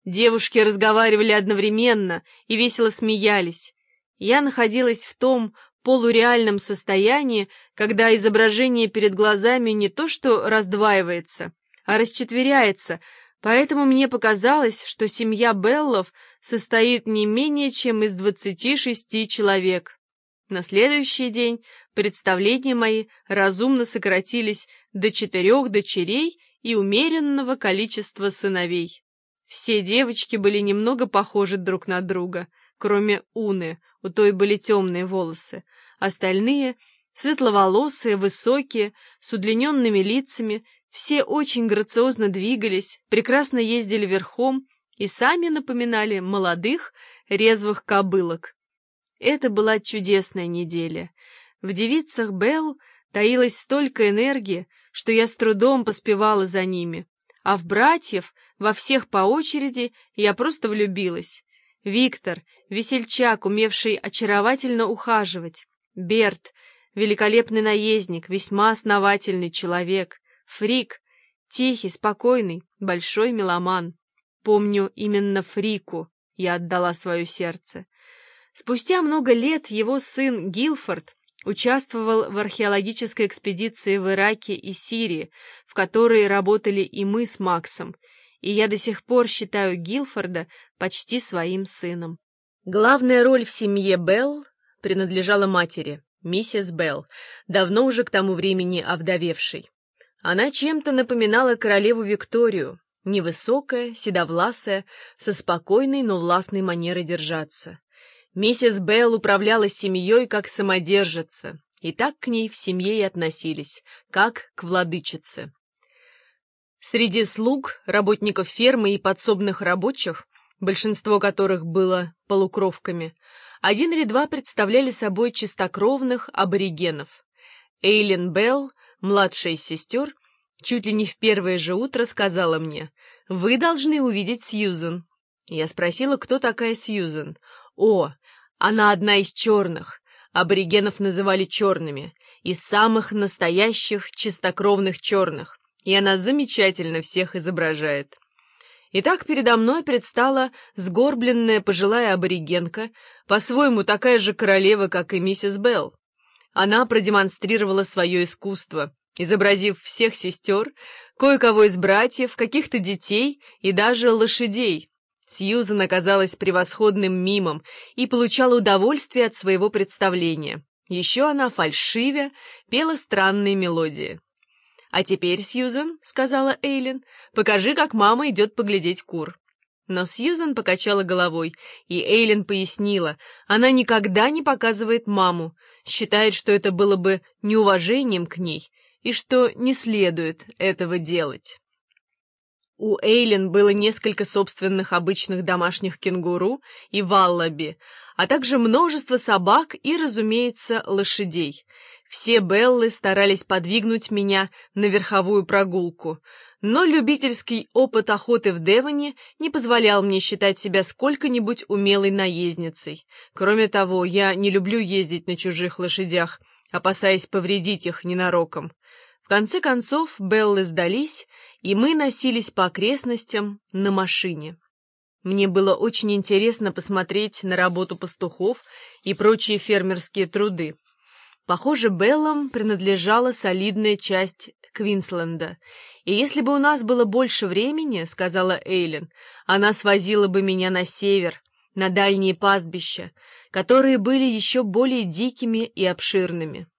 Девушки разговаривали одновременно и весело смеялись. Я находилась в том полуреальном состоянии, когда изображение перед глазами не то что раздваивается, а расчетверяется, поэтому мне показалось, что семья Беллов состоит не менее чем из 26 человек. На следующий день представления мои разумно сократились до 4 дочерей и умеренного количества сыновей. Все девочки были немного похожи друг на друга, кроме Уны, у той были темные волосы. Остальные — светловолосые, высокие, с удлиненными лицами, все очень грациозно двигались, прекрасно ездили верхом и сами напоминали молодых, резвых кобылок. Это была чудесная неделя. В девицах Белл таилось столько энергии, что я с трудом поспевала за ними, а в братьев, во всех по очереди, я просто влюбилась. Виктор — весельчак, умевший очаровательно ухаживать. Берт — великолепный наездник, весьма основательный человек. Фрик — тихий, спокойный, большой меломан. Помню, именно Фрику я отдала свое сердце. Спустя много лет его сын Гилфорд участвовал в археологической экспедиции в Ираке и Сирии, в которой работали и мы с Максом, и я до сих пор считаю Гилфорда почти своим сыном. Главная роль в семье Белл принадлежала матери, миссис Белл, давно уже к тому времени овдовевшей. Она чем-то напоминала королеву Викторию, невысокая, седовласая, со спокойной, но властной манерой держаться. Миссис Белл управляла семьей как самодержица, и так к ней в семье и относились, как к владычице. Среди слуг, работников фермы и подсобных рабочих, большинство которых было полукровками, один или два представляли собой чистокровных аборигенов. Эйлин Белл, младшая из сестер, чуть ли не в первое же утро сказала мне: «Вы должны увидеть Сьюзен». Я спросила, кто такая Сьюзен. «О, она одна из черных, аборигенов называли черными, из самых настоящих чистокровных черных, и она замечательно всех изображает». Итак, передо мной предстала сгорбленная пожилая аборигенка, по-своему такая же королева, как и миссис Белл. Она продемонстрировала свое искусство, изобразив всех сестер, кое-кого из братьев, каких-то детей и даже лошадей. Сьюзен оказалась превосходным мимом и получала удовольствие от своего представления. Еще она, фальшивя, пела странные мелодии. «А теперь, Сьюзен, — сказала Эйлин, — покажи, как мама идет поглядеть кур». Но Сьюзен покачала головой, и Эйлин пояснила, она никогда не показывает маму, считает, что это было бы неуважением к ней и что не следует этого делать. У Эйлин было несколько собственных обычных домашних кенгуру и валлаби, а также множество собак и, разумеется, лошадей. Все Беллы старались подвигнуть меня на верховую прогулку, но любительский опыт охоты в Девоне не позволял мне считать себя сколько-нибудь умелой наездницей. Кроме того, я не люблю ездить на чужих лошадях, опасаясь повредить их ненароком. В конце концов, Беллы сдались, и мы носились по окрестностям на машине. Мне было очень интересно посмотреть на работу пастухов и прочие фермерские труды. Похоже, Беллам принадлежала солидная часть Квинсленда, и если бы у нас было больше времени, — сказала Эйлин, — она свозила бы меня на север, на дальние пастбища, которые были еще более дикими и обширными.